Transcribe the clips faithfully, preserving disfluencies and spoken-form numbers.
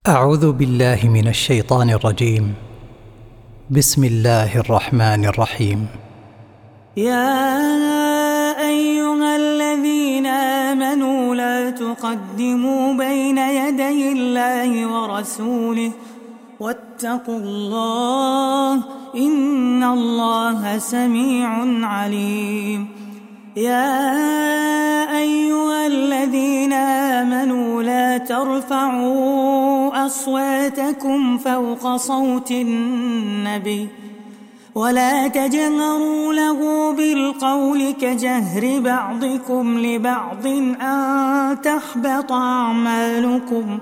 أعوذ بالله من الشيطان الرجيم. بسم الله الرحمن الرحيم. يا أيها الذين آمنوا لا تقدموا بين يدي الله ورسوله واتقوا الله إن الله سميع عليم. يا أيها الذين آمنوا لا ترفعوا أصواتكم فوق صوت النبي ولا تجهروا له بالقول كجهر بعضكم لبعض أن تحبط أعمالكم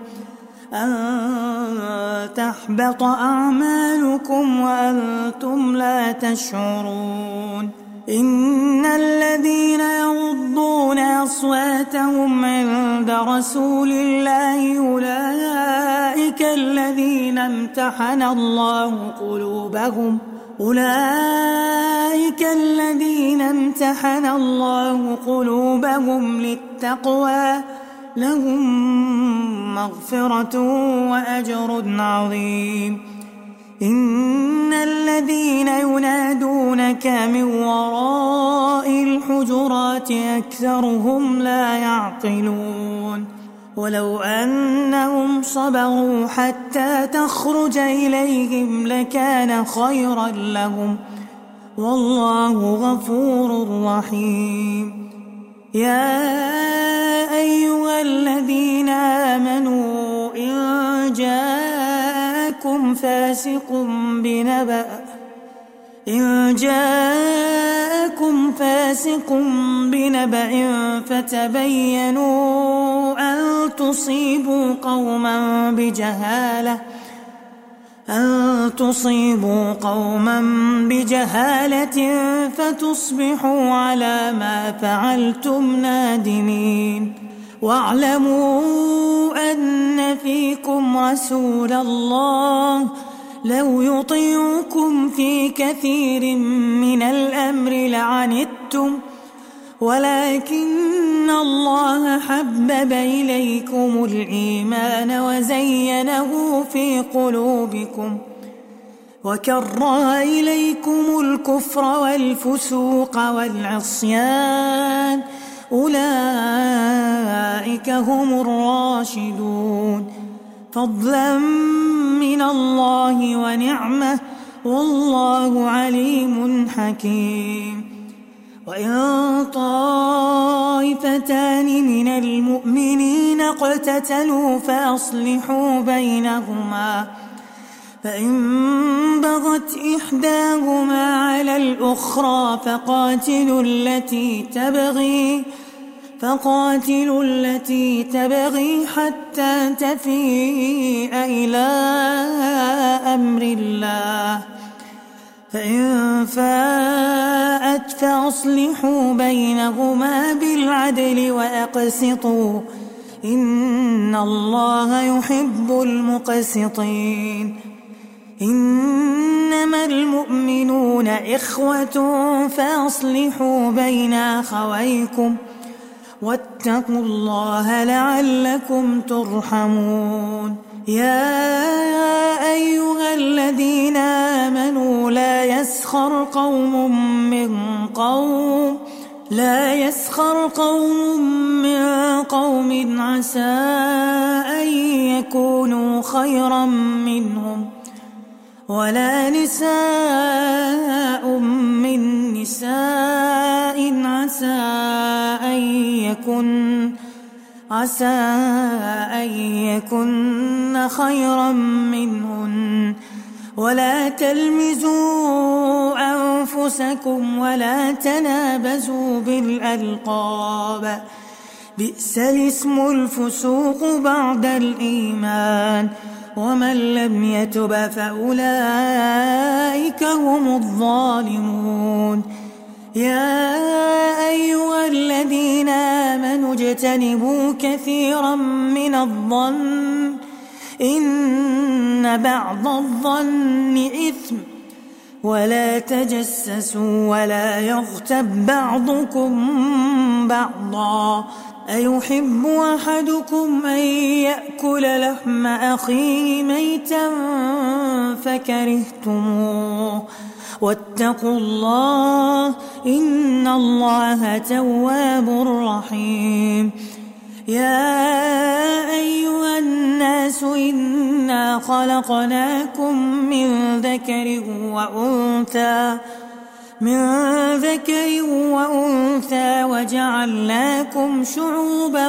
أن تحبط أعمالكم وأنتم لا تشعرون. إن الذين يغضون أصواتهم عند رسول الله أولئك الذين امتحن الله قلوبهم أولئك الذين امتحن الله قلوبهم للتقوى لهم مغفرة وأجر عظيم. إن الذين ينادونك من وراء الحجرات أكثرهم لا يعقلون. ولو أنهم صبروا حتى تخرج إليهم لكان خيرا لهم والله غفور رحيم. يا أيها الذين آمنوا إن جاءكم فاسق بنبأ إن جاءكم فاسق بنبأ فتبينوا أن تصيبوا قوما بجهالة أن تصيبوا قوما بجهالة فتصبحوا على ما فعلتم نادمين. واعلموا أن فيكم رسول الله لو يطيعكم في كثير من الأمر لعنتم ولكن الله حبب إليكم الإيمان وزينه في قلوبكم وكره إليكم الكفر والفسوق والعصيان أولئك هم الراشدون فضلا من الله ونعمة والله عليم حكيم. وإن طائفتان من المؤمنين اقتتلوا فأصلحوا بينهما فإن بغت إحداهما على الأخرى فقاتلوا التي تبغي فقاتلوا التي تبغي حتى تفيء إلى أمر الله فإن فاءت فأصلحوا بينهما بالعدل وأقسطوا إن الله يحب المقسطين. إنما المؤمنون إخوة فأصلحوا بين أخويكم واتقوا الله لعلكم ترحمون. يا أيها الذين آمنوا لا يسخر قوم من قوم لا يسخر قوم من قوم عسى أن يكونوا خيرا منهم ولا نساء من نساء عسى أن يكن عسى أن يكن خيرا منهن ولا تلمزوا أنفسكم ولا تنابزوا بالألقاب بئس الاسم الفسوق بعد الإيمان ومن لم يتب فأولئك هم الظالمون. يا أيها الذين آمنوا اجتنبوا كثيرا من الظن إن بعض الظن إثم ولا تجسسوا ولا يغتب بعضكم بعضا أيحب أحدكم أن يأكل لحم أخيه ميتا فكرهتموه واتقوا الله إن الله تواب رحيم. يا أيها الناس إنا خلقناكم من ذكر وأنثى من ذكر وأنثى وجعلناكم شعوبا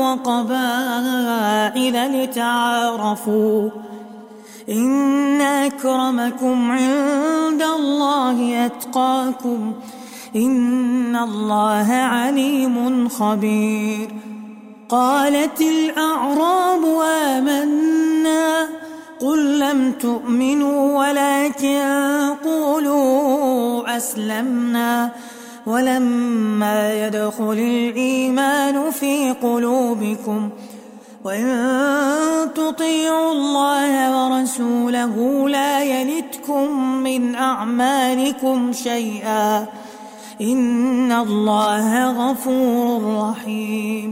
وقبائل لتعارفوا إن أكرمكم عند الله أتقاكم إن الله عليم خبير. قالت الأعراب آمنا قل لم تؤمنوا ولكن قولوا أسلمنا ولما يدخل الإيمان في قلوبكم وإن تطيعوا الله ورسوله لا يلتكم من أعمالكم شيئا إن الله غفور رحيم.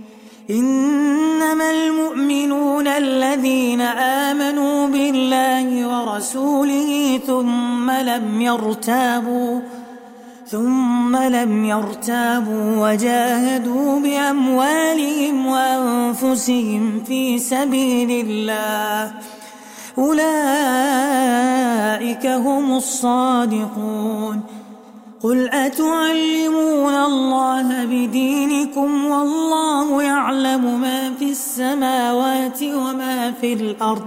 إنما المؤمنون الذين آمنوا بالله ورسوله ثم لم يرتابوا ثم لم يرتابوا وجاهدوا بأموالهم وأنفسهم في سبيل الله أولئك هم الصادقون. قل أتعلمون الله بدينكم والله يعلم ما في السماوات وما في الأرض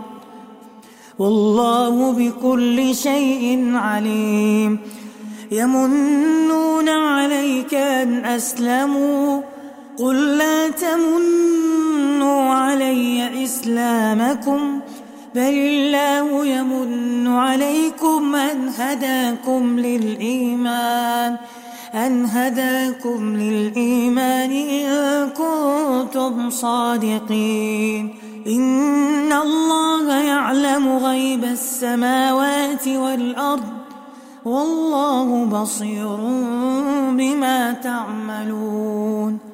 والله بكل شيء عليم. يمنون عليك أن أسلموا قل لا تمنوا علي إسلامكم بل الله يمن عليكم أن هداكم للإيمان أن هداكم للإيمان إن كنتم صادقين. إن الله يعلم غيب السماوات والأرض والله بصير بما تعملون.